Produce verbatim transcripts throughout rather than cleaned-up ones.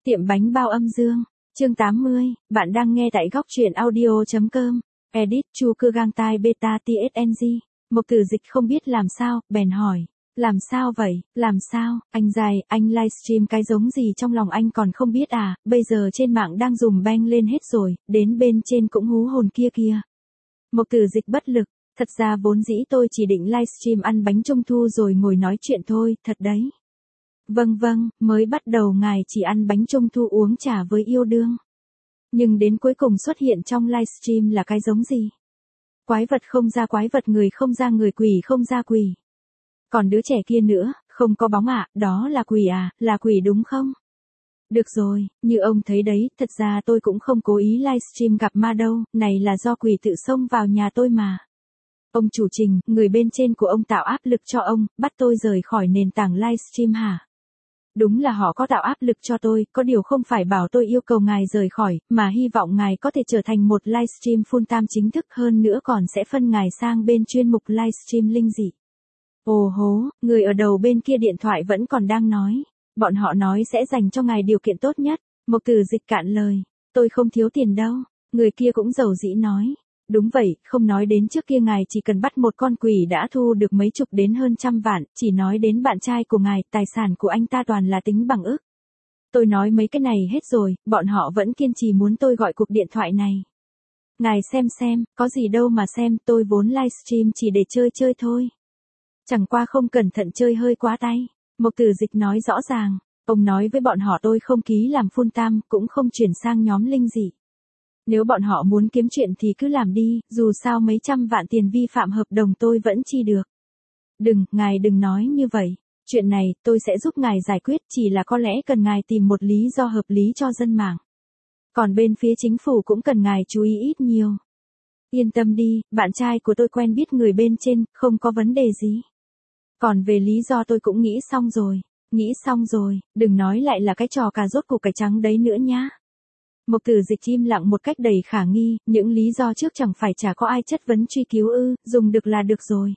Tiệm bánh bao âm dương, chương tám mươi, bạn đang nghe tại góc truyện audio.com, edit Chu Cư Gang Tai Beta tê ét en giê, Mộc Tử Dịch không biết làm sao, bèn hỏi, làm sao vậy, làm sao, anh dài, anh livestream cái giống gì trong lòng anh còn không biết à, bây giờ trên mạng đang dùng banh lên hết rồi, đến bên trên cũng hú hồn kia kia. Mộc Tử Dịch bất lực, thật ra vốn dĩ tôi chỉ định livestream ăn bánh trung thu rồi ngồi nói chuyện thôi, thật đấy. Vâng vâng, mới bắt đầu ngài chỉ ăn bánh trung thu uống trà với yêu đương. Nhưng đến cuối cùng xuất hiện trong livestream là cái giống gì? Quái vật không ra quái vật, người không ra người, quỷ không ra quỷ. Còn đứa trẻ kia nữa, không có bóng ạ, à, đó là quỷ à, là quỷ đúng không? Được rồi, như ông thấy đấy, thật ra tôi cũng không cố ý livestream gặp ma đâu, này là do quỷ tự xông vào nhà tôi mà. Ông chủ trình, người bên trên của ông tạo áp lực cho ông, bắt tôi rời khỏi nền tảng livestream hả? Đúng là họ có tạo áp lực cho tôi, có điều không phải bảo tôi yêu cầu ngài rời khỏi, mà hy vọng ngài có thể trở thành một livestream full time chính thức, hơn nữa còn sẽ phân ngài sang bên chuyên mục livestream linh dị. Ồ hố, người ở đầu bên kia điện thoại vẫn còn đang nói. Bọn họ nói sẽ dành cho ngài điều kiện tốt nhất. Mộc Tử Dịch cạn lời. Tôi không thiếu tiền đâu. Người kia cũng giàu dĩ nói. Đúng vậy, không nói đến trước kia ngài chỉ cần bắt một con quỷ đã thu được mấy chục đến hơn trăm vạn, chỉ nói đến bạn trai của ngài, tài sản của anh ta toàn là tính bằng ức. Tôi nói mấy cái này hết rồi, bọn họ vẫn kiên trì muốn tôi gọi cuộc điện thoại này. Ngài xem xem, có gì đâu mà xem, tôi vốn livestream chỉ để chơi chơi thôi. Chẳng qua không cẩn thận chơi hơi quá tay. Mộc Tử Dịch nói rõ ràng, ông nói với bọn họ tôi không ký làm full time, cũng không chuyển sang nhóm linh dị. Nếu bọn họ muốn kiếm chuyện thì cứ làm đi, dù sao mấy trăm vạn tiền vi phạm hợp đồng tôi vẫn chi được. Đừng, ngài đừng nói như vậy. Chuyện này, tôi sẽ giúp ngài giải quyết, chỉ là có lẽ cần ngài tìm một lý do hợp lý cho dân mạng. Còn bên phía chính phủ cũng cần ngài chú ý ít nhiều. Yên tâm đi, bạn trai của tôi quen biết người bên trên, không có vấn đề gì. Còn về lý do tôi cũng nghĩ xong rồi. Nghĩ xong rồi, đừng nói lại là cái trò cà rốt củ cải trắng đấy nữa nhá. Mộc Tử Dịch im lặng một cách đầy khả nghi, những lý do trước chẳng phải chả có ai chất vấn truy cứu ư, dùng được là được rồi.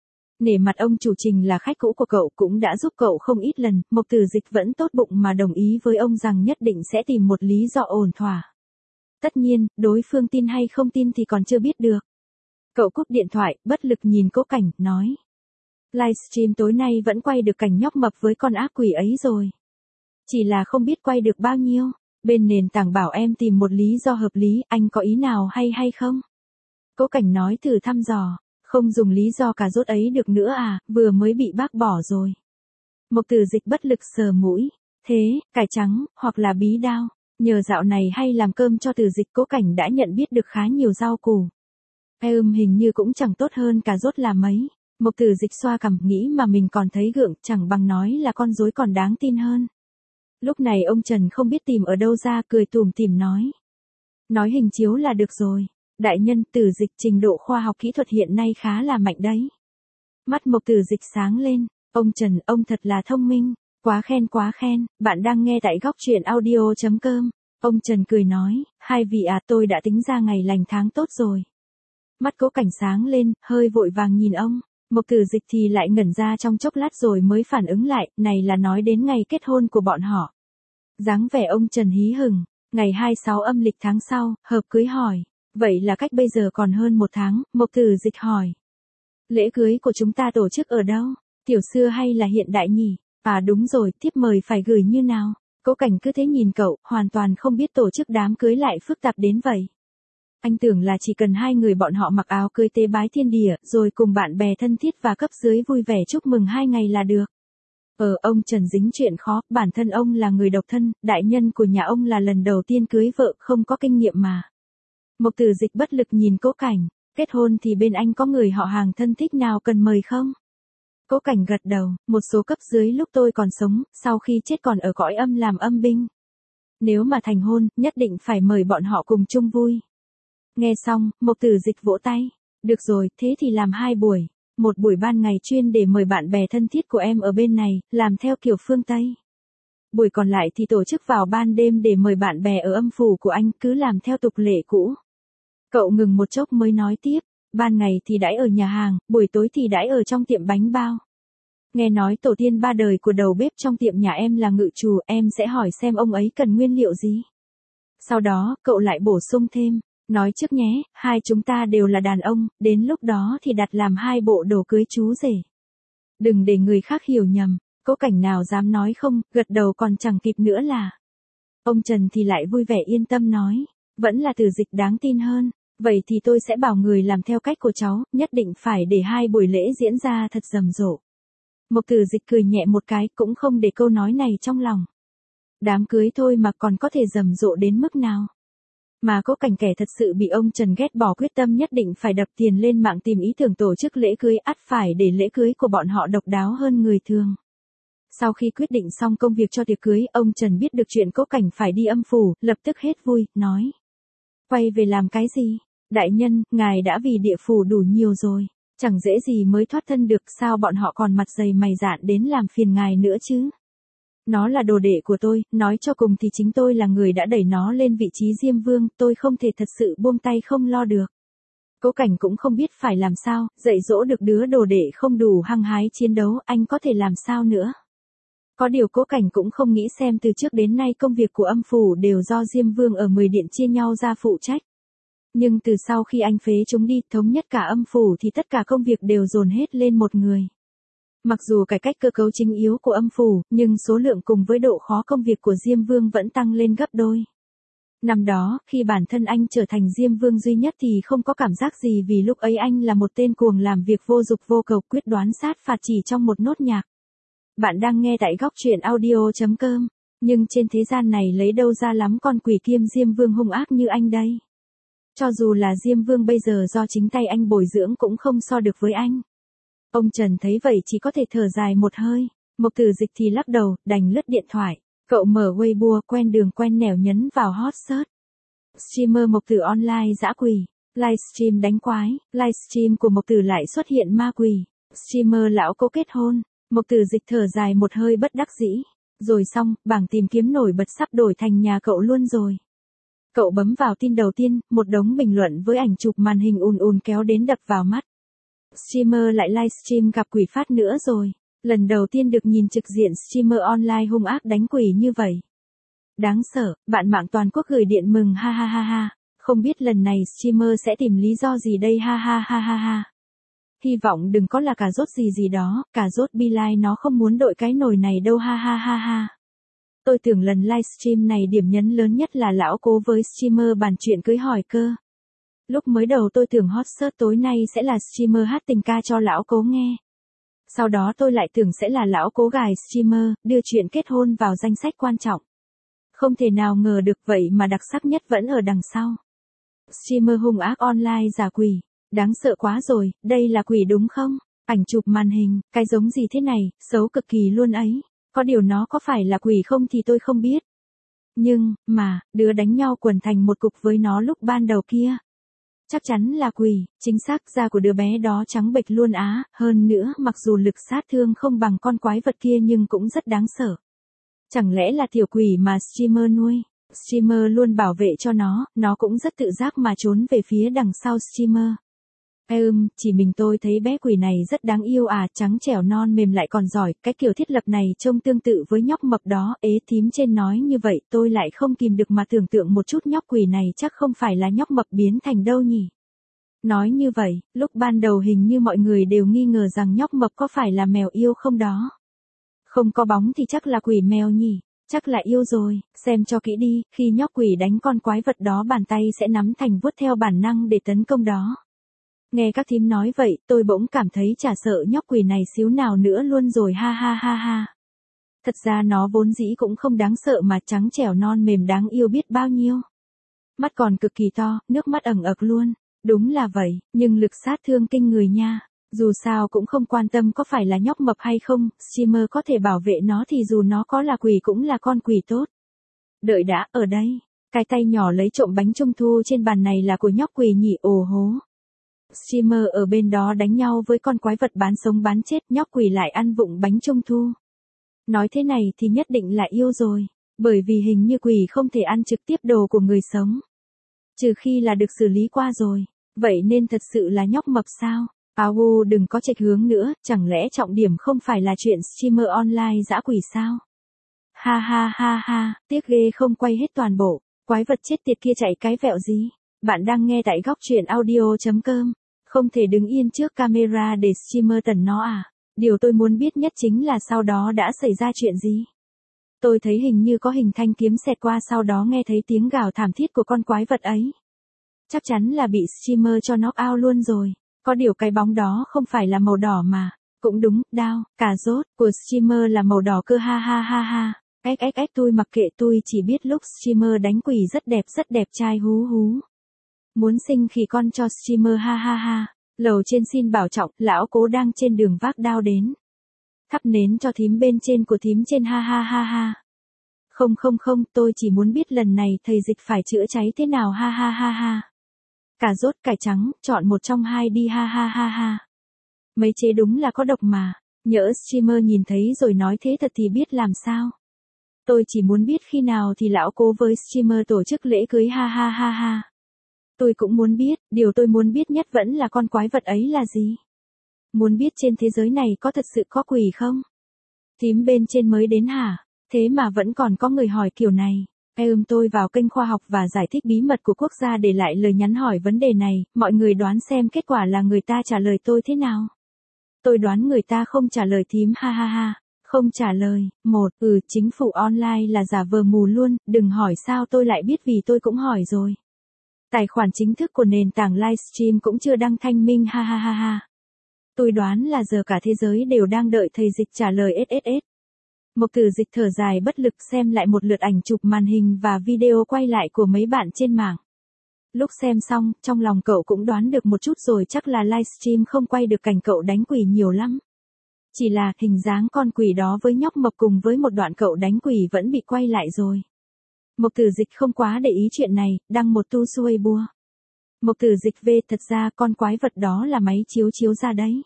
Nể mặt ông chủ trình là khách cũ của cậu cũng đã giúp cậu không ít lần, Mộc Tử Dịch vẫn tốt bụng mà đồng ý với ông rằng nhất định sẽ tìm một lý do ổn thỏa. Tất nhiên, đối phương tin hay không tin thì còn chưa biết được. Cậu cúp điện thoại, bất lực nhìn Cố Cảnh, nói. Livestream tối nay vẫn quay được cảnh nhóc mập với con ác quỷ ấy rồi. Chỉ là không biết quay được bao nhiêu. Bên nền tảng bảo em tìm một lý do hợp lý, anh có ý nào hay hay không? Cố Cảnh nói thử thăm dò, không dùng lý do cà rốt ấy được nữa à, vừa mới bị bác bỏ rồi. Mộc Tử Dịch bất lực sờ mũi, thế, cải trắng, hoặc là bí đao, nhờ dạo này hay làm cơm cho Tử Dịch, Cố Cảnh đã nhận biết được khá nhiều rau củ. Ừm hình như cũng chẳng tốt hơn cà rốt là mấy. Mộc Tử Dịch xoa cằm, nghĩ mà mình còn thấy gượng, chẳng bằng nói là con rối còn đáng tin hơn. Lúc này ông Trần không biết tìm ở đâu ra, cười tủm tỉm nói. Nói hình chiếu là được rồi. Đại nhân, Tử Dịch trình độ khoa học kỹ thuật hiện nay khá là mạnh đấy. Mắt Mộc Tử Dịch sáng lên. Ông Trần, ông thật là thông minh. Quá khen quá khen, bạn đang nghe tại góc truyện audio.com. Ông Trần cười nói, hai vị à, tôi đã tính ra ngày lành tháng tốt rồi. Mắt Cố Cảnh sáng lên, hơi vội vàng nhìn ông. Mộc Tử Dịch thì lại ngẩn ra trong chốc lát rồi mới phản ứng lại, này là nói đến ngày kết hôn của bọn họ. Dáng vẻ ông Trần hí hửng, ngày hai mươi sáu âm lịch tháng sau, hợp cưới hỏi. Vậy là cách bây giờ còn hơn một tháng, Mộc Tử Dịch hỏi. Lễ cưới của chúng ta tổ chức ở đâu? Tiểu xưa hay là hiện đại nhỉ? À đúng rồi, thiếp mời phải gửi như nào? Cố Cảnh cứ thế nhìn cậu, hoàn toàn không biết tổ chức đám cưới lại phức tạp đến vậy. Anh tưởng là chỉ cần hai người bọn họ mặc áo cưới tế bái thiên địa, rồi cùng bạn bè thân thiết và cấp dưới vui vẻ chúc mừng hai ngày là được. Ờ, ông Trần dính chuyện khó, bản thân ông là người độc thân, đại nhân của nhà ông là lần đầu tiên cưới vợ, không có kinh nghiệm mà. Mộc Tử Dịch bất lực nhìn Cố Cảnh, kết hôn thì bên anh có người họ hàng thân thích nào cần mời không? Cố Cảnh gật đầu, một số cấp dưới lúc tôi còn sống, sau khi chết còn ở cõi âm làm âm binh. Nếu mà thành hôn, nhất định phải mời bọn họ cùng chung vui. Nghe xong, Mộc Tử Dịch vỗ tay. Được rồi, thế thì làm hai buổi. Một buổi ban ngày chuyên để mời bạn bè thân thiết của em ở bên này, làm theo kiểu phương Tây. Buổi còn lại thì tổ chức vào ban đêm để mời bạn bè ở âm phủ của anh, cứ làm theo tục lệ cũ. Cậu ngừng một chốc mới nói tiếp, ban ngày thì đãi ở nhà hàng, buổi tối thì đãi ở trong tiệm bánh bao. Nghe nói tổ tiên ba đời của đầu bếp trong tiệm nhà em là ngự trù, em sẽ hỏi xem ông ấy cần nguyên liệu gì. Sau đó, cậu lại bổ sung thêm, nói trước nhé, hai chúng ta đều là đàn ông, đến lúc đó thì đặt làm hai bộ đồ cưới chú rể. Đừng để người khác hiểu nhầm, Cố Cảnh nào dám nói không, gật đầu còn chẳng kịp nữa là. Ông Trần thì lại vui vẻ yên tâm nói, vẫn là Tử Dịch đáng tin hơn, vậy thì tôi sẽ bảo người làm theo cách của cháu, nhất định phải để hai buổi lễ diễn ra thật rầm rộ. Mộc Tử Dịch cười nhẹ một cái, cũng không để câu nói này trong lòng. Đám cưới thôi mà còn có thể rầm rộ đến mức nào. Mà Cố Cảnh kẻ thật sự bị ông Trần ghét bỏ, quyết tâm nhất định phải đập tiền lên mạng tìm ý tưởng tổ chức lễ cưới, ắt phải để lễ cưới của bọn họ độc đáo hơn người thường. Sau khi quyết định xong công việc cho tiệc cưới, ông Trần biết được chuyện Cố Cảnh phải đi âm phủ, lập tức hết vui, nói. Quay về làm cái gì? Đại nhân, ngài đã vì địa phủ đủ nhiều rồi. Chẳng dễ gì mới thoát thân được, sao bọn họ còn mặt dày mày dạn đến làm phiền ngài nữa chứ? Nó là đồ đệ của tôi, nói cho cùng thì chính tôi là người đã đẩy nó lên vị trí Diêm Vương, tôi không thể thật sự buông tay không lo được. Cố Cảnh cũng không biết phải làm sao, dạy dỗ được đứa đồ đệ không đủ hăng hái chiến đấu, anh có thể làm sao nữa? Có điều Cố Cảnh cũng không nghĩ xem từ trước đến nay công việc của âm phủ đều do Diêm Vương ở mười điện chia nhau ra phụ trách. Nhưng từ sau khi anh phế chúng đi, thống nhất cả âm phủ thì tất cả công việc đều dồn hết lên một người. Mặc dù cải cách cơ cấu chính yếu của âm phủ, nhưng số lượng cùng với độ khó công việc của Diêm Vương vẫn tăng lên gấp đôi. Năm đó, khi bản thân anh trở thành Diêm Vương duy nhất thì không có cảm giác gì, vì lúc ấy anh là một tên cuồng làm việc vô dục vô cầu, quyết đoán sát phạt chỉ trong một nốt nhạc. Bạn đang nghe tại góc truyện audio chấm com, nhưng trên thế gian này lấy đâu ra lắm con quỷ kiêm Diêm Vương hung ác như anh đây. Cho dù là Diêm Vương bây giờ do chính tay anh bồi dưỡng cũng không so được với anh. Ông Trần thấy vậy chỉ có thể thở dài một hơi, Mộc Tử Dịch thì lắc đầu, đành lướt điện thoại. Cậu mở Weibo, quen đường quen nẻo nhấn vào hot search. Streamer Mộc Tử online dã quỷ, livestream đánh quái, livestream của Mộc Tử lại xuất hiện ma quỷ. Streamer lão Cố kết hôn, Mộc Tử Dịch thở dài một hơi bất đắc dĩ. Rồi xong, bảng tìm kiếm nổi bật sắp đổi thành nhà cậu luôn rồi. Cậu bấm vào tin đầu tiên, một đống bình luận với ảnh chụp màn hình ùn ùn kéo đến đập vào mắt. Streamer lại livestream gặp quỷ phát nữa rồi. Lần đầu tiên được nhìn trực diện streamer online hung ác đánh quỷ như vậy. Đáng sợ, bạn mạng toàn quốc gửi điện mừng ha ha ha ha. Không biết lần này streamer sẽ tìm lý do gì đây ha ha ha ha ha. Hy vọng đừng có là cà rốt gì gì đó, cà rốt Be Like nó không muốn đội cái nồi này đâu ha ha ha ha. Tôi tưởng lần livestream này điểm nhấn lớn nhất là lão Cố với streamer bàn chuyện cưới hỏi cơ. Lúc mới đầu tôi tưởng hot search tối nay sẽ là streamer hát tình ca cho lão Cố nghe. Sau đó tôi lại tưởng sẽ là lão Cố gài streamer, đưa chuyện kết hôn vào danh sách quan trọng. Không thể nào ngờ được vậy mà đặc sắc nhất vẫn ở đằng sau. Streamer hung ác online giả quỷ. Đáng sợ quá rồi, đây là quỷ đúng không? Ảnh chụp màn hình, cái giống gì thế này, xấu cực kỳ luôn ấy. Có điều nó có phải là quỷ không thì tôi không biết. Nhưng, mà, đứa đánh nhau quần thành một cục với nó lúc ban đầu kia. Chắc chắn là quỷ, chính xác, da của đứa bé đó trắng bệch luôn á, hơn nữa mặc dù lực sát thương không bằng con quái vật kia nhưng cũng rất đáng sợ. Chẳng lẽ là tiểu quỷ mà streamer nuôi? Streamer luôn bảo vệ cho nó, nó cũng rất tự giác mà trốn về phía đằng sau streamer. Ừm, chỉ mình tôi thấy bé quỷ này rất đáng yêu à, trắng trẻo non mềm lại còn giỏi, cái kiểu thiết lập này trông tương tự với nhóc mập đó, ế thím trên nói như vậy tôi lại không kìm được mà tưởng tượng một chút nhóc quỷ này chắc không phải là nhóc mập biến thành đâu nhỉ. Nói như vậy, lúc ban đầu hình như mọi người đều nghi ngờ rằng nhóc mập có phải là mèo yêu không đó. Không có bóng thì chắc là quỷ mèo nhỉ, chắc là yêu rồi, xem cho kỹ đi, khi nhóc quỷ đánh con quái vật đó bàn tay sẽ nắm thành vuốt theo bản năng để tấn công đó. Nghe các thím nói vậy, tôi bỗng cảm thấy chả sợ nhóc quỷ này xíu nào nữa luôn rồi ha ha ha ha. Thật ra nó vốn dĩ cũng không đáng sợ mà, trắng trẻo non mềm đáng yêu biết bao nhiêu. Mắt còn cực kỳ to, nước mắt ẩn ực luôn. Đúng là vậy, nhưng lực sát thương kinh người nha. Dù sao cũng không quan tâm có phải là nhóc mập hay không, streamer có thể bảo vệ nó thì dù nó có là quỷ cũng là con quỷ tốt. Đợi đã, ở đây, cái tay nhỏ lấy trộm bánh trung thu trên bàn này là của nhóc quỷ nhỉ, ồ hố. Streamer ở bên đó đánh nhau với con quái vật bán sống bán chết, nhóc quỷ lại ăn vụng bánh trung thu. Nói thế này thì nhất định là yêu rồi, bởi vì hình như quỷ không thể ăn trực tiếp đồ của người sống. Trừ khi là được xử lý qua rồi, vậy nên thật sự là nhóc mập sao? Au đừng có chệch hướng nữa, chẳng lẽ trọng điểm không phải là chuyện streamer online dã quỷ sao? Ha ha ha ha, tiếc ghê không quay hết toàn bộ, quái vật chết tiệt kia chạy cái vẹo gì? Bạn đang nghe tại góc truyện audio.com, không thể đứng yên trước camera để streamer tần nó à? Điều tôi muốn biết nhất chính là sau đó đã xảy ra chuyện gì? Tôi thấy hình như có hình thanh kiếm xẹt qua, sau đó nghe thấy tiếng gào thảm thiết của con quái vật ấy. Chắc chắn là bị streamer cho knock out luôn rồi. Có điều cái bóng đó không phải là màu đỏ mà. Cũng đúng, đao, cà rốt của streamer là màu đỏ cơ, ha ha ha ha. Ếch ếch ếch, tôi mặc kệ, tôi chỉ biết lúc streamer đánh quỷ rất đẹp rất đẹp trai, hú hú. Muốn sinh khỉ con cho streamer, ha ha ha. Lầu trên xin bảo trọng, lão Cố đang trên đường vác đao đến. Thắp nến cho thím bên trên của thím trên, ha ha ha ha. Không không không, tôi chỉ muốn biết lần này thầy dịch phải chữa cháy thế nào, ha ha ha ha. Cà rốt, cải trắng, chọn một trong hai đi, ha ha ha ha. Mấy chế đúng là có độc mà. Nhỡ streamer nhìn thấy rồi nói thế thật thì biết làm sao. Tôi chỉ muốn biết khi nào thì lão Cố với streamer tổ chức lễ cưới, ha ha ha ha. Tôi cũng muốn biết, điều tôi muốn biết nhất vẫn là con quái vật ấy là gì. Muốn biết trên thế giới này có thật sự có quỷ không? Thím bên trên mới đến hả? Thế mà vẫn còn có người hỏi kiểu này. Ừm, tôi vào kênh khoa học và giải thích bí mật của quốc gia để lại lời nhắn hỏi vấn đề này, mọi người đoán xem kết quả là người ta trả lời tôi thế nào. Tôi đoán người ta không trả lời thím, ha ha ha. Không trả lời. Một, ừ, chính phủ online là giả vờ mù luôn, đừng hỏi sao tôi lại biết vì tôi cũng hỏi rồi. Tài khoản chính thức của nền tảng livestream cũng chưa đăng thanh minh, ha ha ha ha. Tôi đoán là giờ cả thế giới đều đang đợi thầy dịch trả lời ét ét ét. Mộc Tử Dịch thở dài bất lực xem lại một lượt ảnh chụp màn hình và video quay lại của mấy bạn trên mạng. Lúc xem xong, trong lòng cậu cũng đoán được một chút rồi, chắc là livestream không quay được cảnh cậu đánh quỷ nhiều lắm. Chỉ là hình dáng con quỷ đó với nhóc mộc cùng với một đoạn cậu đánh quỷ vẫn bị quay lại rồi. Mộc Tử Dịch không quá để ý chuyện này, đăng một tu xuôi bua. Mộc Tử Dịch về, thật ra con quái vật đó là máy chiếu chiếu ra đấy.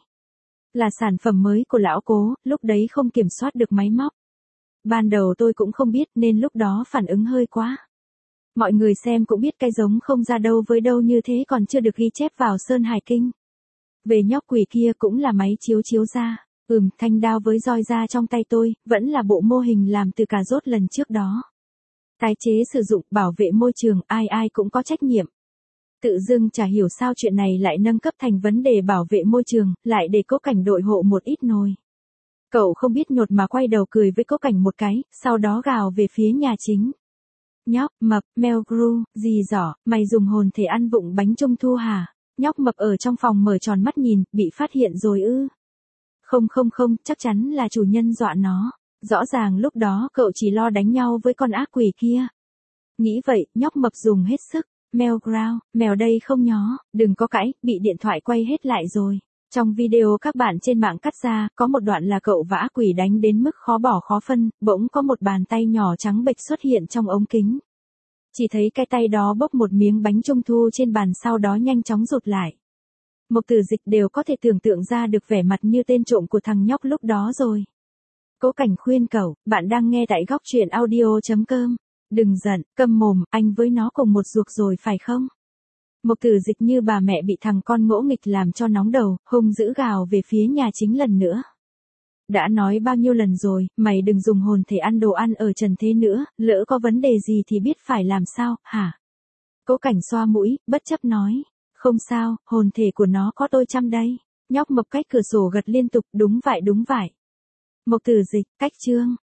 Là sản phẩm mới của lão Cố, lúc đấy không kiểm soát được máy móc. Ban đầu tôi cũng không biết nên lúc đó phản ứng hơi quá. Mọi người xem cũng biết cái giống không ra đâu với đâu, như thế còn chưa được ghi chép vào Sơn Hải Kinh. Về nhóc quỷ kia cũng là máy chiếu chiếu ra. Ừm, thanh đao với roi ra trong tay tôi, vẫn là bộ mô hình làm từ cà rốt lần trước đó. Tái chế sử dụng, bảo vệ môi trường, ai ai cũng có trách nhiệm. Tự dưng chả hiểu sao chuyện này lại nâng cấp thành vấn đề bảo vệ môi trường, lại để Cố Cảnh đội hộ một ít nồi. Cậu không biết nhột mà quay đầu cười với Cố Cảnh một cái, sau đó gào về phía nhà chính. Nhóc mập, mèo gru, gì giỏ, mày dùng hồn thể ăn vụng bánh trung thu hả? Nhóc mập ở trong phòng mở tròn mắt nhìn, bị phát hiện rồi ư? Không không không, chắc chắn là chủ nhân dọa nó. Rõ ràng lúc đó cậu chỉ lo đánh nhau với con ác quỷ kia. Nghĩ vậy, nhóc mập dùng hết sức. Mèo growl, mèo đây không nhó, đừng có cãi, bị điện thoại quay hết lại rồi. Trong video các bạn trên mạng cắt ra, có một đoạn là cậu và ác quỷ đánh đến mức khó bỏ khó phân, bỗng có một bàn tay nhỏ trắng bệch xuất hiện trong ống kính. Chỉ thấy cái tay đó bốc một miếng bánh trung thu trên bàn, sau đó nhanh chóng rụt lại. Mộc Tử Dịch đều có thể tưởng tượng ra được vẻ mặt như tên trộm của thằng nhóc lúc đó rồi. Cố Cảnh khuyên cậu, bạn đang nghe tại góc truyện audio.com. Đừng giận, câm mồm, anh với nó cùng một ruột rồi phải không? Mộc Tử Dịch như bà mẹ bị thằng con ngỗ nghịch làm cho nóng đầu, hung dữ gào về phía nhà chính lần nữa. Đã nói bao nhiêu lần rồi, mày đừng dùng hồn thể ăn đồ ăn ở trần thế nữa, lỡ có vấn đề gì thì biết phải làm sao, hả? Cố Cảnh xoa mũi, bất chấp nói. Không sao, hồn thể của nó có tôi chăm đây. Nhóc mộc cách cửa sổ gật liên tục, đúng vậy đúng vậy. Mộc Tử Dịch, cách chương.